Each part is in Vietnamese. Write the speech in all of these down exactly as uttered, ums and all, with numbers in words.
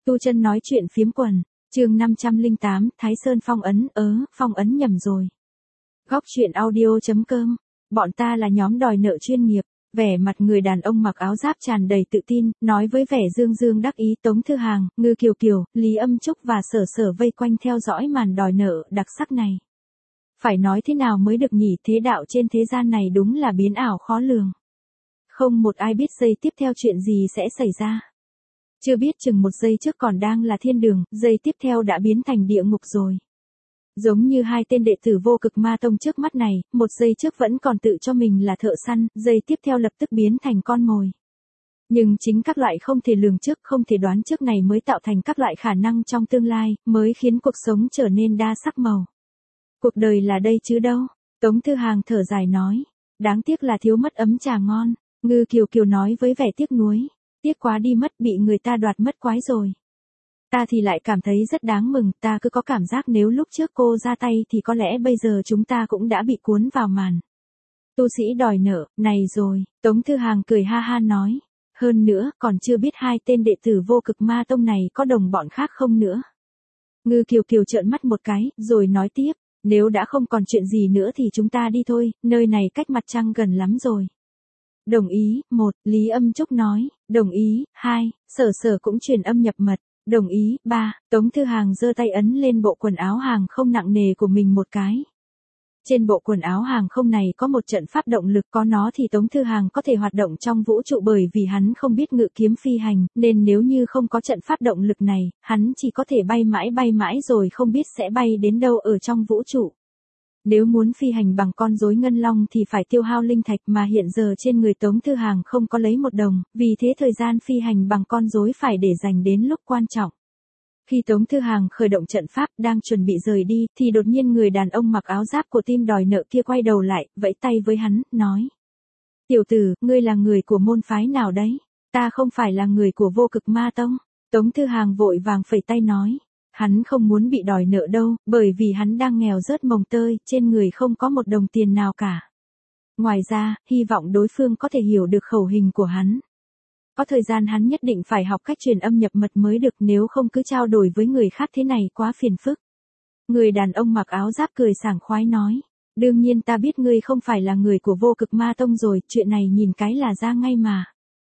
Tu Chân nói chuyện phiếm quần, chương năm trăm lẻ tám, Thái Sơn phong ấn, ớ, phong ấn nhầm rồi. Góc truyện audio.com, bọn ta là nhóm đòi nợ chuyên nghiệp, vẻ mặt người đàn ông mặc áo giáp tràn đầy tự tin, nói với vẻ dương dương đắc ý. Tống Thư Hàng, Ngư Kiều Kiều, Lý Âm Trúc và Sở Sở vây quanh theo dõi màn đòi nợ đặc sắc này. Phải nói thế nào mới được nhỉ, thế đạo trên thế gian này đúng là biến ảo khó lường. Không một ai biết giây tiếp theo chuyện gì sẽ xảy ra. Chưa biết chừng một giây trước còn đang là thiên đường, giây tiếp theo đã biến thành địa ngục rồi. Giống như hai tên đệ tử vô cực ma tông trước mắt này, một giây trước vẫn còn tự cho mình là thợ săn, giây tiếp theo lập tức biến thành con mồi. Nhưng chính các loại không thể lường trước, không thể đoán trước này mới tạo thành các loại khả năng trong tương lai, mới khiến cuộc sống trở nên đa sắc màu. Cuộc đời là đây chứ đâu, Tống Thư Hàng thở dài nói. Đáng tiếc là thiếu mất ấm trà ngon, Ngư Kiều Kiều nói với vẻ tiếc nuối. Tiếc quá đi mất, bị người ta đoạt mất quái rồi. Ta thì lại cảm thấy rất đáng mừng, ta cứ có cảm giác nếu lúc trước cô ra tay thì có lẽ bây giờ chúng ta cũng đã bị cuốn vào màn. Tu sĩ đòi nợ, này rồi, Tống Thư Hàng cười ha ha nói. Hơn nữa, còn chưa biết hai tên đệ tử vô cực ma tông này có đồng bọn khác không nữa. Ngư Kiều Kiều trợn mắt một cái, rồi nói tiếp, nếu đã không còn chuyện gì nữa thì chúng ta đi thôi, nơi này cách mặt trăng gần lắm rồi. Đồng ý, một, Lý Âm Trúc nói, đồng ý, hai, Sở Sở cũng truyền âm nhập mật, đồng ý, ba, Tống Thư Hàng giơ tay ấn lên bộ quần áo hàng không nặng nề của mình một cái. Trên bộ quần áo hàng không này có một trận pháp động lực, có nó thì Tống Thư Hàng có thể hoạt động trong vũ trụ, bởi vì hắn không biết ngự kiếm phi hành, nên nếu như không có trận pháp động lực này, hắn chỉ có thể bay mãi bay mãi rồi không biết sẽ bay đến đâu ở trong vũ trụ. Nếu muốn phi hành bằng con rối ngân long thì phải tiêu hao linh thạch, mà hiện giờ trên người Tống Thư Hàng không có lấy một đồng, vì thế thời gian phi hành bằng con rối phải để dành đến lúc quan trọng. Khi Tống Thư Hàng khởi động trận pháp đang chuẩn bị rời đi, thì đột nhiên người đàn ông mặc áo giáp của team đòi nợ kia quay đầu lại, vẫy tay với hắn, nói. Tiểu tử, ngươi là người của môn phái nào đấy? Ta không phải là người của vô cực ma tông. Tống Thư Hàng vội vàng phẩy tay nói. Hắn không muốn bị đòi nợ đâu, bởi vì hắn đang nghèo rớt mồng tơi, trên người không có một đồng tiền nào cả. Ngoài ra, hy vọng đối phương có thể hiểu được khẩu hình của hắn. Có thời gian hắn nhất định phải học cách truyền âm nhập mật mới được, nếu không cứ trao đổi với người khác thế này quá phiền phức. Người đàn ông mặc áo giáp cười sảng khoái nói. Đương nhiên ta biết ngươi không phải là người của vô cực ma tông rồi, chuyện này nhìn cái là ra ngay mà.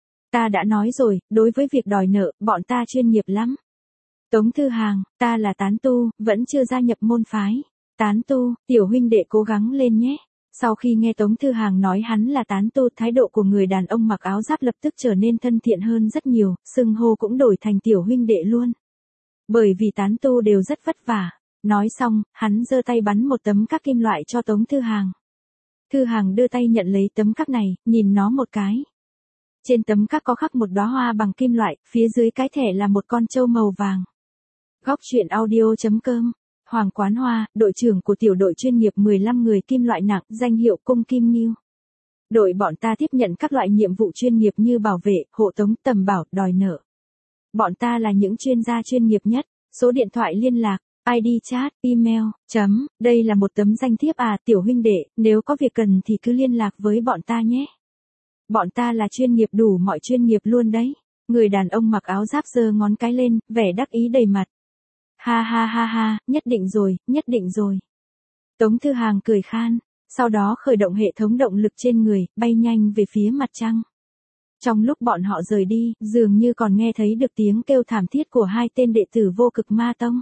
Ta đã nói rồi, đối với việc đòi nợ, bọn ta chuyên nghiệp lắm. Tống Thư Hàng, ta là tán tu, vẫn chưa gia nhập môn phái. Tán tu, tiểu huynh đệ cố gắng lên nhé. Sau khi nghe Tống Thư Hàng nói hắn là tán tu, thái độ của người đàn ông mặc áo giáp lập tức trở nên thân thiện hơn rất nhiều, xưng hô cũng đổi thành tiểu huynh đệ luôn. Bởi vì tán tu đều rất vất vả. Nói xong, hắn giơ tay bắn một tấm các kim loại cho Tống Thư Hàng. Thư Hàng đưa tay nhận lấy tấm các này, nhìn nó một cái. Trên tấm các có khắc một đóa hoa bằng kim loại, phía dưới cái thẻ là một con trâu màu vàng. Góc truyện audio.com, Hoàng Quán Hoa, đội trưởng của tiểu đội chuyên nghiệp mười lăm người kim loại nặng, danh hiệu Cung Kim Ngưu. Đội bọn ta tiếp nhận các loại nhiệm vụ chuyên nghiệp như bảo vệ, hộ tống, tầm bảo, đòi nợ. Bọn ta là những chuyên gia chuyên nghiệp nhất, số điện thoại liên lạc, i đê chat, email, chấm, đây là một tấm danh thiếp à, tiểu huynh đệ, nếu có việc cần thì cứ liên lạc với bọn ta nhé. Bọn ta là chuyên nghiệp đủ mọi chuyên nghiệp luôn đấy. Người đàn ông mặc áo giáp giơ ngón cái lên, vẻ đắc ý đầy mặt. Ha ha ha ha, nhất định rồi, nhất định rồi. Tống Thư Hàng cười khan, sau đó khởi động hệ thống động lực trên người, bay nhanh về phía mặt trăng. Trong lúc bọn họ rời đi, dường như còn nghe thấy được tiếng kêu thảm thiết của hai tên đệ tử vô cực ma tông.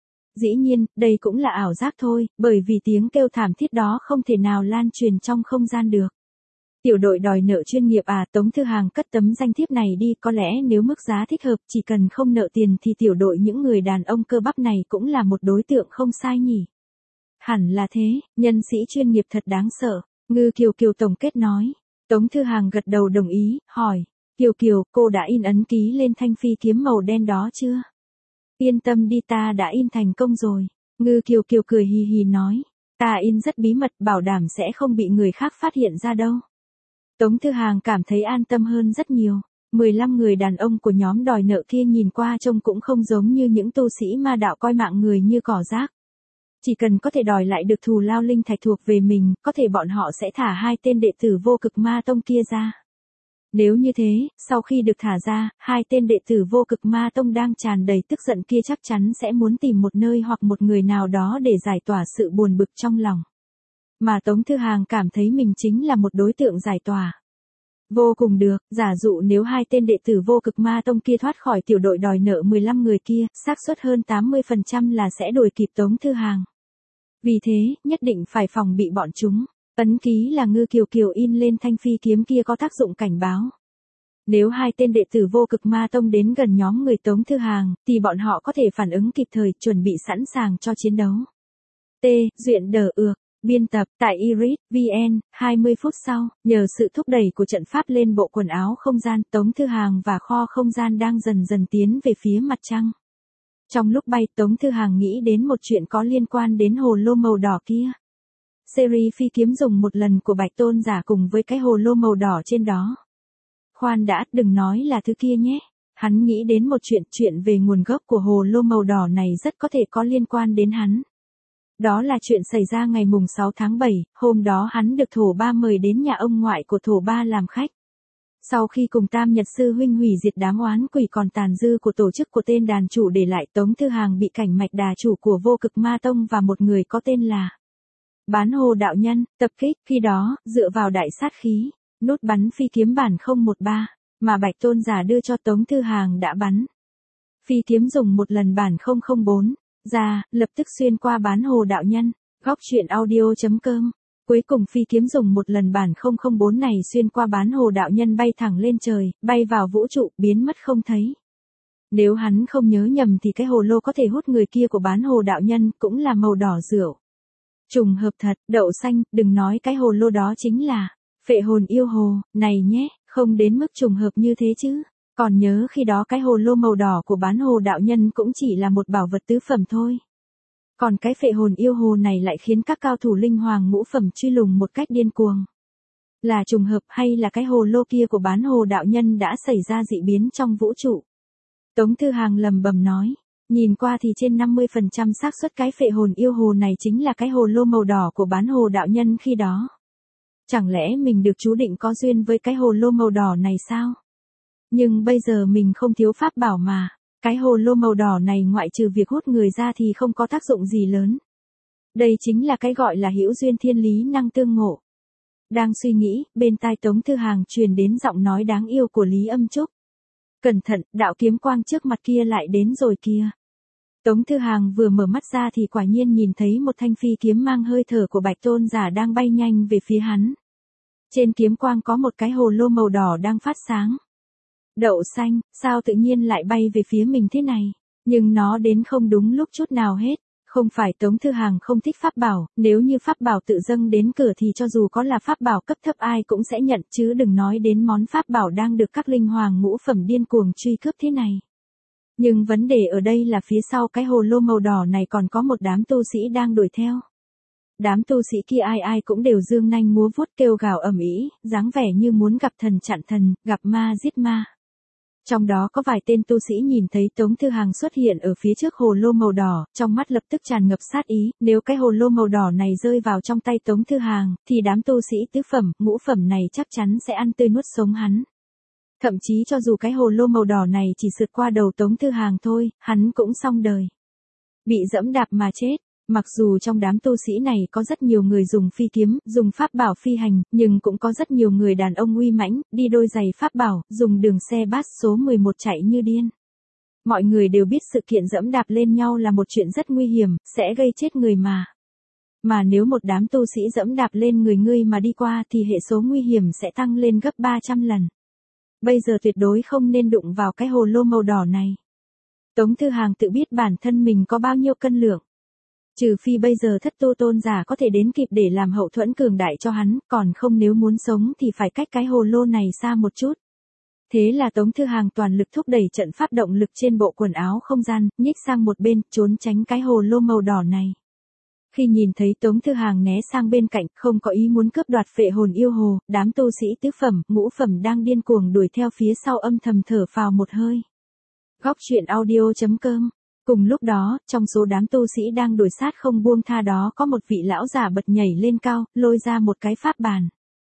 Dĩ nhiên, đây cũng là ảo giác thôi, bởi vì tiếng kêu thảm thiết đó không thể nào lan truyền trong không gian được. Tiểu đội đòi nợ chuyên nghiệp à, Tống Thư Hàng cất tấm danh thiếp này đi, có lẽ nếu mức giá thích hợp, chỉ cần không nợ tiền thì tiểu đội những người đàn ông cơ bắp này cũng là một đối tượng không sai nhỉ. Hẳn là thế, nhân sĩ chuyên nghiệp thật đáng sợ, Ngư Kiều Kiều tổng kết nói. Tống Thư Hàng gật đầu đồng ý, hỏi, Kiều Kiều, cô đã in ấn ký lên thanh phi kiếm màu đen đó chưa? Yên tâm đi, ta đã in thành công rồi. Ngư Kiều Kiều cười hì hì nói, ta in rất bí mật, bảo đảm sẽ không bị người khác phát hiện ra đâu. Tống Thư Hàng cảm thấy an tâm hơn rất nhiều. mười lăm người đàn ông của nhóm đòi nợ kia nhìn qua trông cũng không giống như những tu sĩ ma đạo coi mạng người như cỏ rác. Chỉ cần có thể đòi lại được thù lao linh thạch thuộc về mình, có thể bọn họ sẽ thả hai tên đệ tử vô cực ma tông kia ra. Nếu như thế, sau khi được thả ra, hai tên đệ tử Vô Cực Ma Tông đang tràn đầy tức giận kia chắc chắn sẽ muốn tìm một nơi hoặc một người nào đó để giải tỏa sự buồn bực trong lòng. Mà Tống Thư Hàng cảm thấy mình chính là một đối tượng giải tỏa. Vô cùng được, giả dụ nếu hai tên đệ tử Vô Cực Ma Tông kia thoát khỏi tiểu đội đòi nợ mười lăm người kia, xác suất hơn tám mươi phần trăm là sẽ đuổi kịp Tống Thư Hàng. Vì thế, nhất định phải phòng bị bọn chúng. Ấn ký là Ngư Kiều Kiều in lên thanh phi kiếm kia có tác dụng cảnh báo. Nếu hai tên đệ tử Vô Cực Ma Tông đến gần nhóm người Tống Thư Hàng, thì bọn họ có thể phản ứng kịp thời, chuẩn bị sẵn sàng cho chiến đấu. T. Duyện đờ ược. Biên tập tại Iris vê en, hai mươi phút sau, nhờ sự thúc đẩy của trận pháp lên bộ quần áo không gian, Tống Thư Hàng và kho không gian đang dần dần tiến về phía mặt trăng. Trong lúc bay, Tống Thư Hàng nghĩ đến một chuyện có liên quan đến hồ lô màu đỏ kia. Series phi kiếm dùng một lần của Bạch Tôn Giả cùng với cái hồ lô màu đỏ trên đó. Khoan đã, đừng nói là thứ kia nhé. Hắn nghĩ đến một chuyện, chuyện về nguồn gốc của hồ lô màu đỏ này rất có thể có liên quan đến hắn. Đó là chuyện xảy ra ngày mùng sáu tháng bảy, hôm đó hắn được Thổ Ba mời đến nhà ông ngoại của Thổ Ba làm khách. Sau khi cùng Tam Nhật Sư huynh hủy diệt đám oán quỷ còn tàn dư của tổ chức của tên đàn chủ để lại, Tống Thư Hàng bị cảnh mạch đà chủ của Vô Cực Ma Tông và một người có tên là Bán Hồ Đạo Nhân tập kích. Khi đó, dựa vào đại sát khí, nút bắn phi kiếm bản không một ba mà Bạch Tôn Giả đưa cho Tống Thư Hàng đã bắn. Phi kiếm dùng một lần bản không không bốn ra, lập tức xuyên qua Bán Hồ Đạo Nhân. Góc truyện audio chấm com. Cuối cùng phi kiếm dùng một lần bản không không bốn này xuyên qua Bán Hồ Đạo Nhân bay thẳng lên trời, bay vào vũ trụ, biến mất không thấy. Nếu hắn không nhớ nhầm thì cái hồ lô có thể hút người kia của Bán Hồ Đạo Nhân cũng là màu đỏ rượu. Trùng hợp thật, đậu xanh, đừng nói cái hồ lô đó chính là Phệ Hồn Yêu Hồ, này nhé, không đến mức trùng hợp như thế chứ. Còn nhớ khi đó cái hồ lô màu đỏ của Bán Hồ Đạo Nhân cũng chỉ là một bảo vật tứ phẩm thôi. Còn cái Phệ Hồn Yêu Hồ này lại khiến các cao thủ linh hoàng ngũ phẩm truy lùng một cách điên cuồng. Là trùng hợp hay là cái hồ lô kia của Bán Hồ Đạo Nhân đã xảy ra dị biến trong vũ trụ? Tống Thư Hàng lầm bầm nói. Nhìn qua thì trên năm mươi phần trăm xác suất cái Phệ Hồn Yêu Hồ này chính là cái hồ lô màu đỏ của Bán Hồ Đạo Nhân khi đó. Chẳng lẽ mình được chú định có duyên với cái hồ lô màu đỏ này sao? Nhưng bây giờ mình không thiếu pháp bảo mà. Cái hồ lô màu đỏ này ngoại trừ việc hút người ra thì không có tác dụng gì lớn. Đây chính là cái gọi là hữu duyên thiên lý năng tương ngộ. Đang suy nghĩ, bên tai Tống Thư Hàng truyền đến giọng nói đáng yêu của Lý Âm Trúc. Cẩn thận, đạo kiếm quang trước mặt kia lại đến rồi kia. Tống Thư Hàng vừa mở mắt ra thì quả nhiên nhìn thấy một thanh phi kiếm mang hơi thở của Bạch Tôn Giả đang bay nhanh về phía hắn. Trên kiếm quang có một cái hồ lô màu đỏ đang phát sáng. Đậu xanh, sao tự nhiên lại bay về phía mình thế này? Nhưng nó đến không đúng lúc chút nào hết. Không phải Tống Thư Hàng không thích pháp bảo, nếu như pháp bảo tự dâng đến cửa thì cho dù có là pháp bảo cấp thấp ai cũng sẽ nhận, chứ đừng nói đến món pháp bảo đang được các linh hoàng ngũ phẩm điên cuồng truy cướp thế này. Nhưng vấn đề ở đây là phía sau cái hồ lô màu đỏ này còn có một đám tu sĩ đang đuổi theo. Đám tu sĩ kia ai ai cũng đều dương nanh múa vuốt kêu gào ầm ĩ, dáng vẻ như muốn gặp thần chặn thần, gặp ma giết ma. Trong đó có vài tên tu sĩ nhìn thấy Tống Thư Hàng xuất hiện ở phía trước hồ lô màu đỏ, trong mắt lập tức tràn ngập sát ý, nếu cái hồ lô màu đỏ này rơi vào trong tay Tống Thư Hàng, thì đám tu sĩ tứ phẩm, ngũ phẩm này chắc chắn sẽ ăn tươi nuốt sống hắn. Thậm chí cho dù cái hồ lô màu đỏ này chỉ sượt qua đầu Tống Thư Hàng thôi, hắn cũng xong đời. Bị dẫm đạp mà chết. Mặc dù trong đám tu sĩ này có rất nhiều người dùng phi kiếm, dùng pháp bảo phi hành, nhưng cũng có rất nhiều người đàn ông uy mãnh, đi đôi giày pháp bảo, dùng đường xe bus số mười một chạy như điên. Mọi người đều biết sự kiện dẫm đạp lên nhau là một chuyện rất nguy hiểm, sẽ gây chết người mà. Mà nếu một đám tu sĩ dẫm đạp lên người ngươi mà đi qua thì hệ số nguy hiểm sẽ tăng lên gấp ba trăm lần. Bây giờ tuyệt đối không nên đụng vào cái hồ lô màu đỏ này. Tống Thư Hàng tự biết bản thân mình có bao nhiêu cân lượng. Trừ phi bây giờ Thất Tu Tôn Giả có thể đến kịp để làm hậu thuẫn cường đại cho hắn, còn không nếu muốn sống thì phải cách cái hồ lô này xa một chút. Thế là Tống Thư Hàng toàn lực thúc đẩy trận pháp động lực trên bộ quần áo không gian, nhích sang một bên, trốn tránh cái hồ lô màu đỏ này. Khi nhìn thấy Tống Thư Hàng né sang bên cạnh, không có ý muốn cướp đoạt Phệ Hồn Yêu Hồ, đám tu sĩ tứ phẩm, ngũ phẩm đang điên cuồng đuổi theo phía sau âm thầm thở phào một hơi. Góc truyện audio chấm com. Cùng lúc đó, trong số đám tu sĩ đang đuổi sát không buông tha đó có một vị lão giả bật nhảy lên cao, lôi ra một cái pháp bàn.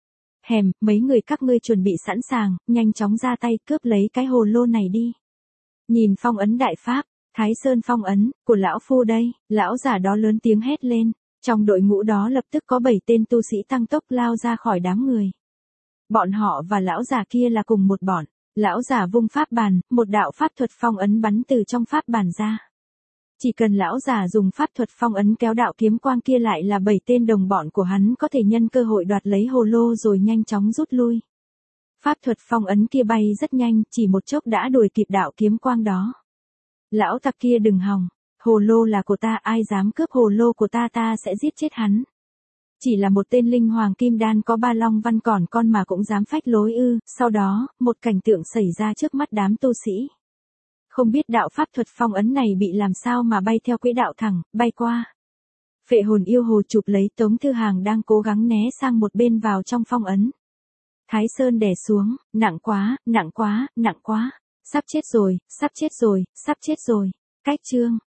Hèm, mấy người các ngươi chuẩn bị sẵn sàng, nhanh chóng ra tay cướp lấy cái hồ lô này đi. Nhìn phong ấn đại pháp, Thái Sơn phong ấn, của lão phu đây, lão giả đó lớn tiếng hét lên. Trong đội ngũ đó lập tức có bảy tên tu sĩ tăng tốc lao ra khỏi đám người. Bọn họ và lão già kia là cùng một bọn. Lão già vung pháp bàn, một đạo pháp thuật phong ấn bắn từ trong pháp bàn ra. Chỉ cần lão già dùng pháp thuật phong ấn kéo đạo kiếm quang kia lại là bảy tên đồng bọn của hắn có thể nhân cơ hội đoạt lấy hồ lô rồi nhanh chóng rút lui. Pháp thuật phong ấn kia bay rất nhanh, chỉ một chốc đã đuổi kịp đạo kiếm quang đó. Lão tặc kia đừng hòng, hồ lô là của ta, ai dám cướp hồ lô của ta ta sẽ giết chết hắn. Chỉ là một tên linh hoàng kim đan có ba long văn còn con mà cũng dám phách lối ư. Sau đó, một cảnh tượng xảy ra trước mắt đám tu sĩ. Không biết đạo pháp thuật phong ấn này bị làm sao mà bay theo quỹ đạo thẳng, bay qua. Phệ hồn yêu hồ chụp lấy Tống Thư Hàng đang cố gắng né sang một bên vào trong phong ấn. Thái Sơn đè xuống, nặng quá, nặng quá, nặng quá. Sắp chết rồi, sắp chết rồi, sắp chết rồi. Cách chương.